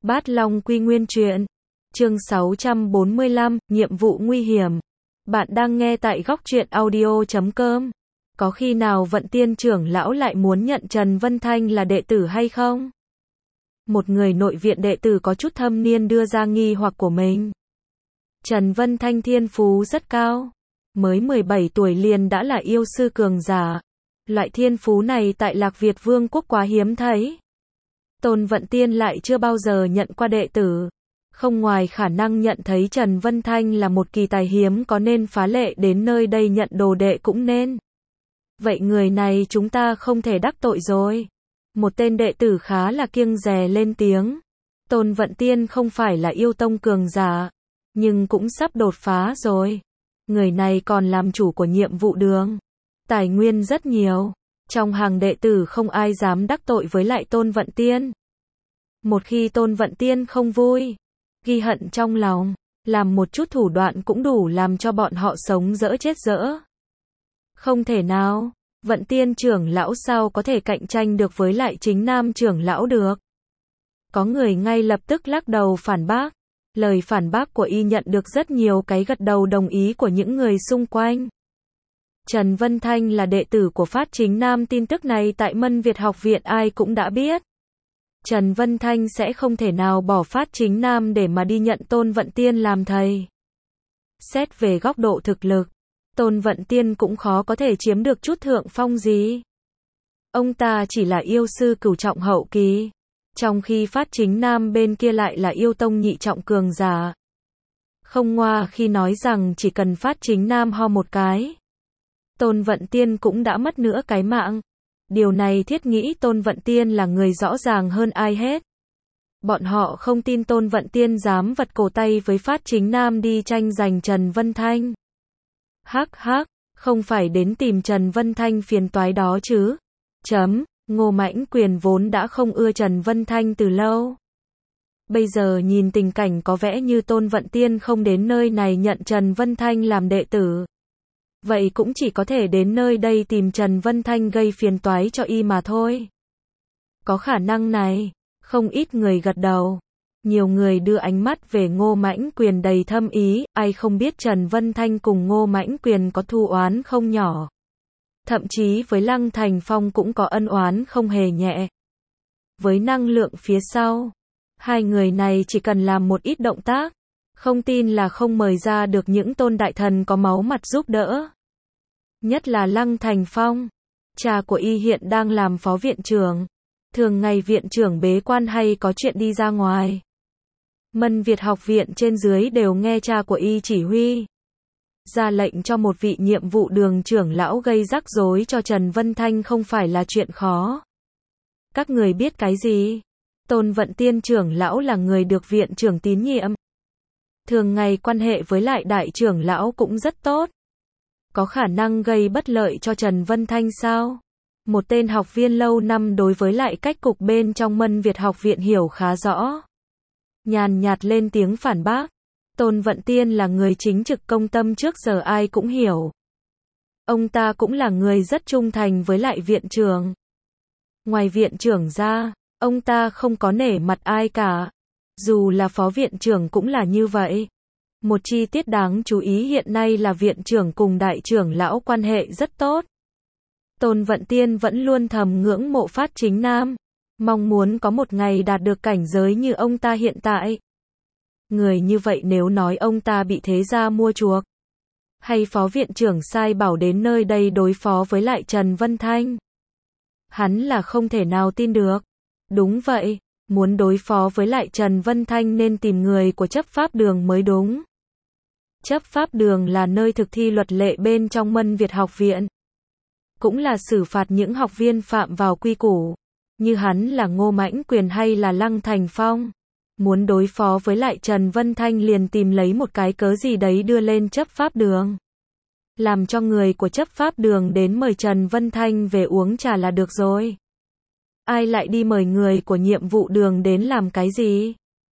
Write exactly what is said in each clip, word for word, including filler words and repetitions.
Bát Long Quy Nguyên Truyện. Chương sáu trăm bốn mươi lăm, nhiệm vụ nguy hiểm. Bạn đang nghe tại góc truyện audio chấm com. Có khi nào Vận Tiên trưởng lão lại muốn nhận Trần Vân Thanh là đệ tử hay không? Một người nội viện đệ tử có chút thâm niên đưa ra nghi hoặc của mình. Trần Vân Thanh thiên phú rất cao. Mới mười bảy tuổi liền đã là yêu sư cường giả. Loại thiên phú này tại Lạc Việt Vương quốc quá hiếm thấy. Tôn Vận Tiên lại chưa bao giờ nhận qua đệ tử. Không ngoài khả năng nhận thấy Trần Vân Thanh là một kỳ tài hiếm có nên phá lệ đến nơi đây nhận đồ đệ cũng nên. Vậy người này chúng ta không thể đắc tội rồi. Một tên đệ tử khá là kiêng dè lên tiếng. Tôn Vận Tiên không phải là yêu tông cường giả, nhưng cũng sắp đột phá rồi. Người này còn làm chủ của nhiệm vụ đường. Tài nguyên rất nhiều. Trong hàng đệ tử không ai dám đắc tội với lại Tôn Vận Tiên. Một khi Tôn Vận Tiên không vui, ghi hận trong lòng, làm một chút thủ đoạn cũng đủ làm cho bọn họ sống dỡ chết dỡ. Không thể nào, Vận Tiên trưởng lão sao có thể cạnh tranh được với lại Chính Nam trưởng lão được. Có người ngay lập tức lắc đầu phản bác. Lời phản bác của y nhận được rất nhiều cái gật đầu đồng ý của những người xung quanh. Trần Vân Thanh là đệ tử của Phát Chính Nam, tin tức này tại Mân Việt học viện ai cũng đã biết. Trần Vân Thanh sẽ không thể nào bỏ Phát Chính Nam để mà đi nhận Tôn Vận Tiên làm thầy. Xét về góc độ thực lực, Tôn Vận Tiên cũng khó có thể chiếm được chút thượng phong gì. Ông ta chỉ là yêu sư cửu trọng hậu kỳ, trong khi Phát Chính Nam bên kia lại là yêu tông nhị trọng cường giả. Không ngoa khi nói rằng chỉ cần Phát Chính Nam ho một cái, Tôn Vận Tiên cũng đã mất nửa cái mạng. Điều này thiết nghĩ Tôn Vận Tiên là người rõ ràng hơn ai hết. Bọn họ không tin Tôn Vận Tiên dám vật cổ tay với Phát Chính Nam đi tranh giành Trần Vân Thanh. Hắc hắc, không phải đến tìm Trần Vân Thanh phiền toái đó chứ. Chấm, Ngô Mãnh Quyền vốn đã không ưa Trần Vân Thanh từ lâu. Bây giờ nhìn tình cảnh có vẻ như Tôn Vận Tiên không đến nơi này nhận Trần Vân Thanh làm đệ tử. Vậy cũng chỉ có thể đến nơi đây tìm Trần Vân Thanh gây phiền toái cho y mà thôi. Có khả năng này, không ít người gật đầu. Nhiều người đưa ánh mắt về Ngô Mãnh Quyền đầy thâm ý, ai không biết Trần Vân Thanh cùng Ngô Mãnh Quyền có thù oán không nhỏ. Thậm chí với Lăng Thành Phong cũng có ân oán không hề nhẹ. Với năng lượng phía sau, hai người này chỉ cần làm một ít động tác, không tin là không mời ra được những tôn đại thần có máu mặt giúp đỡ. Nhất là Lăng Thành Phong, cha của y hiện đang làm phó viện trưởng. Thường ngày viện trưởng bế quan hay có chuyện đi ra ngoài. Mân Việt học viện trên dưới đều nghe cha của y chỉ huy. Ra lệnh cho một vị nhiệm vụ đường trưởng lão gây rắc rối cho Trần Vân Thanh không phải là chuyện khó. Các người biết cái gì? Tôn Vận Tiên trưởng lão là người được viện trưởng tín nhiệm. Thường ngày quan hệ với lại đại trưởng lão cũng rất tốt. Có khả năng gây bất lợi cho Trần Vân Thanh sao? Một tên học viên lâu năm đối với lại cách cục bên trong Mân Việt học viện hiểu khá rõ. Nhàn nhạt lên tiếng phản bác. Tôn Vận Tiên là người chính trực công tâm trước giờ ai cũng hiểu. Ông ta cũng là người rất trung thành với lại viện trưởng. Ngoài viện trưởng ra, ông ta không có nể mặt ai cả. Dù là phó viện trưởng cũng là như vậy. Một chi tiết đáng chú ý hiện nay là viện trưởng cùng đại trưởng lão quan hệ rất tốt. Tôn Vận Tiên vẫn luôn thầm ngưỡng mộ Phát Chính Nam, mong muốn có một ngày đạt được cảnh giới như ông ta hiện tại. Người như vậy nếu nói ông ta bị thế gia mua chuộc, hay phó viện trưởng sai bảo đến nơi đây đối phó với lại Trần Vân Thanh, hắn là không thể nào tin được. Đúng vậy, muốn đối phó với lại Trần Vân Thanh nên tìm người của chấp pháp đường mới đúng. Chấp pháp đường là nơi thực thi luật lệ bên trong Mân Việt học viện. Cũng là xử phạt những học viên phạm vào quy củ. Như hắn là Ngô Mãnh Quyền hay là Lăng Thành Phong. Muốn đối phó với lại Trần Vân Thanh liền tìm lấy một cái cớ gì đấy đưa lên chấp pháp đường. Làm cho người của chấp pháp đường đến mời Trần Vân Thanh về uống trà là được rồi. Ai lại đi mời người của nhiệm vụ đường đến làm cái gì?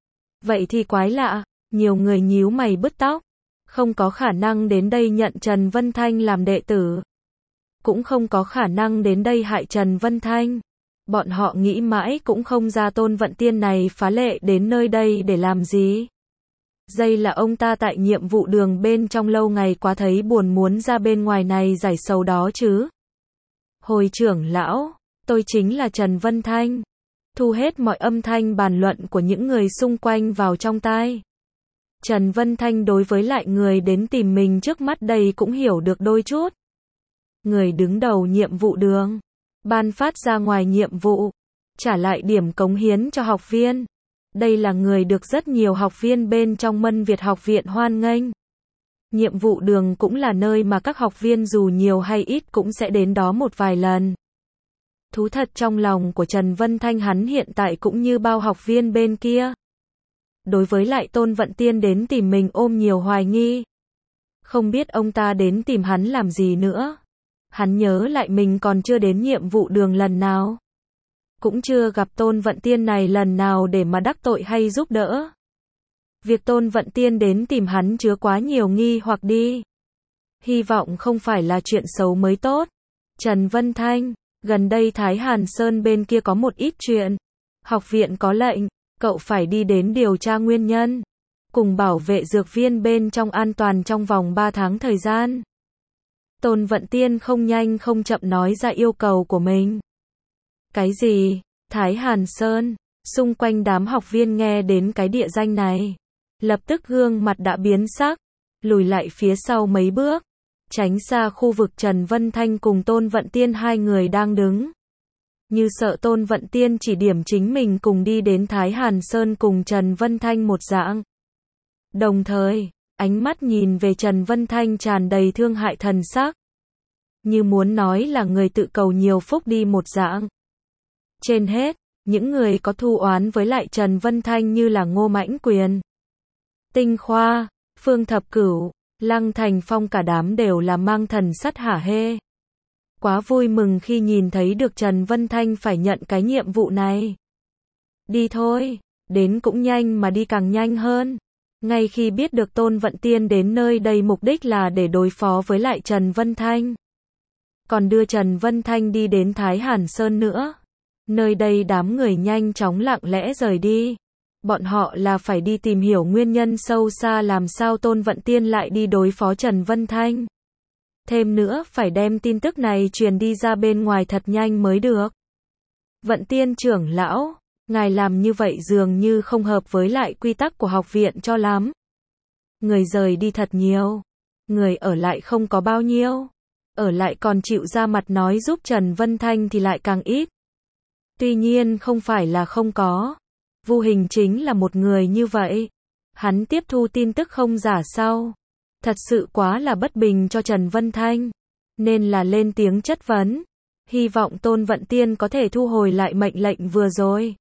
Vậy thì quái lạ, nhiều người nhíu mày bứt tóc. Không có khả năng đến đây nhận Trần Vân Thanh làm đệ tử. Cũng không có khả năng đến đây hại Trần Vân Thanh. Bọn họ nghĩ mãi cũng không ra Tôn Vận Tiên này phá lệ đến nơi đây để làm gì. Dây là ông ta tại nhiệm vụ đường bên trong lâu ngày quá thấy buồn muốn ra bên ngoài này giải sầu đó chứ. Hồi trưởng lão, tôi chính là Trần Vân Thanh. Thu hết mọi âm thanh bàn luận của những người xung quanh vào trong tai. Trần Vân Thanh đối với lại người đến tìm mình trước mắt đây cũng hiểu được đôi chút. Người đứng đầu nhiệm vụ đường, ban phát ra ngoài nhiệm vụ, trả lại điểm cống hiến cho học viên. Đây là người được rất nhiều học viên bên trong Mân Việt học viện hoan nghênh. Nhiệm vụ đường cũng là nơi mà các học viên dù nhiều hay ít cũng sẽ đến đó một vài lần. Thú thật trong lòng của Trần Vân Thanh hắn hiện tại cũng như bao học viên bên kia. Đối với lại Tôn Vận Tiên đến tìm mình ôm nhiều hoài nghi. Không biết ông ta đến tìm hắn làm gì nữa. Hắn nhớ lại mình còn chưa đến nhiệm vụ đường lần nào. Cũng chưa gặp Tôn Vận Tiên này lần nào để mà đắc tội hay giúp đỡ. Việc Tôn Vận Tiên đến tìm hắn chứa quá nhiều nghi hoặc đi. Hy vọng không phải là chuyện xấu mới tốt. Trần Vân Thanh, gần đây Thái Hàn Sơn bên kia có một ít chuyện. Học viện có lệnh, cậu phải đi đến điều tra nguyên nhân. Cùng bảo vệ dược viên bên trong an toàn trong vòng ba tháng thời gian. Tôn Vận Tiên không nhanh không chậm nói ra yêu cầu của mình. Cái gì? Thái Hàn Sơn? Xung quanh đám học viên nghe đến cái địa danh này. Lập tức gương mặt đã biến sắc. Lùi lại phía sau mấy bước. Tránh xa khu vực Trần Vân Thanh cùng Tôn Vận Tiên hai người đang đứng. Như sợ Tôn Vận Tiên chỉ điểm chính mình cùng đi đến Thái Hàn Sơn cùng Trần Vân Thanh một dạng. Đồng thời, ánh mắt nhìn về Trần Vân Thanh tràn đầy thương hại thần sắc. Như muốn nói là người tự cầu nhiều phúc đi một dạng. Trên hết, những người có thù oán với lại Trần Vân Thanh như là Ngô Mãnh Quyền, Tinh Khoa, Phương Thập Cửu, Lăng Thành Phong cả đám đều là mang thần sắt hả hê. Quá vui mừng khi nhìn thấy được Trần Vân Thanh phải nhận cái nhiệm vụ này. Đi thôi, đến cũng nhanh mà đi càng nhanh hơn. Ngay khi biết được Tôn Vận Tiên đến nơi đây mục đích là để đối phó với lại Trần Vân Thanh. Còn đưa Trần Vân Thanh đi đến Thái Hàn Sơn nữa. Nơi đây đám người nhanh chóng lặng lẽ rời đi. Bọn họ là phải đi tìm hiểu nguyên nhân sâu xa làm sao Tôn Vận Tiên lại đi đối phó Trần Vân Thanh. Thêm nữa phải đem tin tức này truyền đi ra bên ngoài thật nhanh mới được. Vận Tiên trưởng lão, ngài làm như vậy dường như không hợp với lại quy tắc của học viện cho lắm. Người rời đi thật nhiều. Người ở lại không có bao nhiêu. Ở lại còn chịu ra mặt nói giúp Trần Vân Thanh thì lại càng ít. Tuy nhiên không phải là không có. Vu Hình chính là một người như vậy. Hắn tiếp thu tin tức không giả sau. Thật sự quá là bất bình cho Trần Vân Thanh. Nên là lên tiếng chất vấn. Hy vọng Tôn Vận Tiên có thể thu hồi lại mệnh lệnh vừa rồi.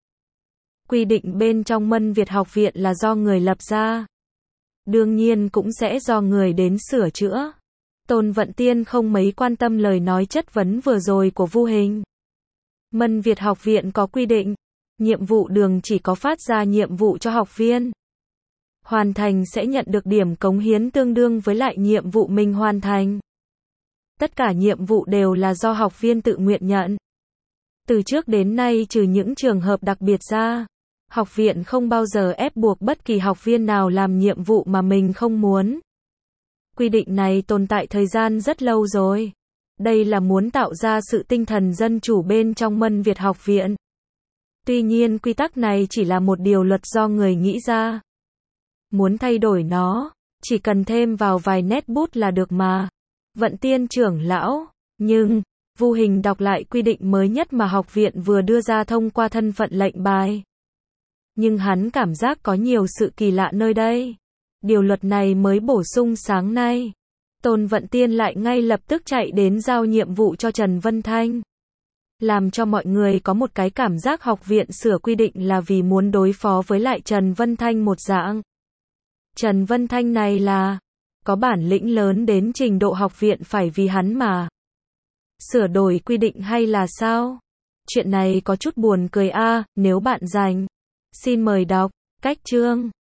Quy định bên trong Mân Việt học viện là do người lập ra. Đương nhiên cũng sẽ do người đến sửa chữa. Tôn Vận Tiên không mấy quan tâm lời nói chất vấn vừa rồi của Vu Hình. Mân Việt học viện có quy định. Nhiệm vụ đường chỉ có phát ra nhiệm vụ cho học viên. Hoàn thành sẽ nhận được điểm cống hiến tương đương với lại nhiệm vụ mình hoàn thành. Tất cả nhiệm vụ đều là do học viên tự nguyện nhận. Từ trước đến nay trừ những trường hợp đặc biệt ra, học viện không bao giờ ép buộc bất kỳ học viên nào làm nhiệm vụ mà mình không muốn. Quy định này tồn tại thời gian rất lâu rồi. Đây là muốn tạo ra sự tinh thần dân chủ bên trong Mân Việt học viện. Tuy nhiên quy tắc này chỉ là một điều luật do người nghĩ ra. Muốn thay đổi nó, chỉ cần thêm vào vài nét bút là được mà. Vận Tiên trưởng lão, nhưng, Vu Hình đọc lại quy định mới nhất mà học viện vừa đưa ra thông qua thân phận lệnh bài. Nhưng hắn cảm giác có nhiều sự kỳ lạ nơi đây. Điều luật này mới bổ sung sáng nay. Tôn Vận Tiên lại ngay lập tức chạy đến giao nhiệm vụ cho Trần Vân Thanh. Làm cho mọi người có một cái cảm giác học viện sửa quy định là vì muốn đối phó với lại Trần Vân Thanh một dạng. Trần Vân Thanh này là có bản lĩnh lớn đến trình độ học viện phải vì hắn mà sửa đổi quy định hay là sao? Chuyện này có chút buồn cười a, nếu bạn rành. Xin mời đọc cách chương.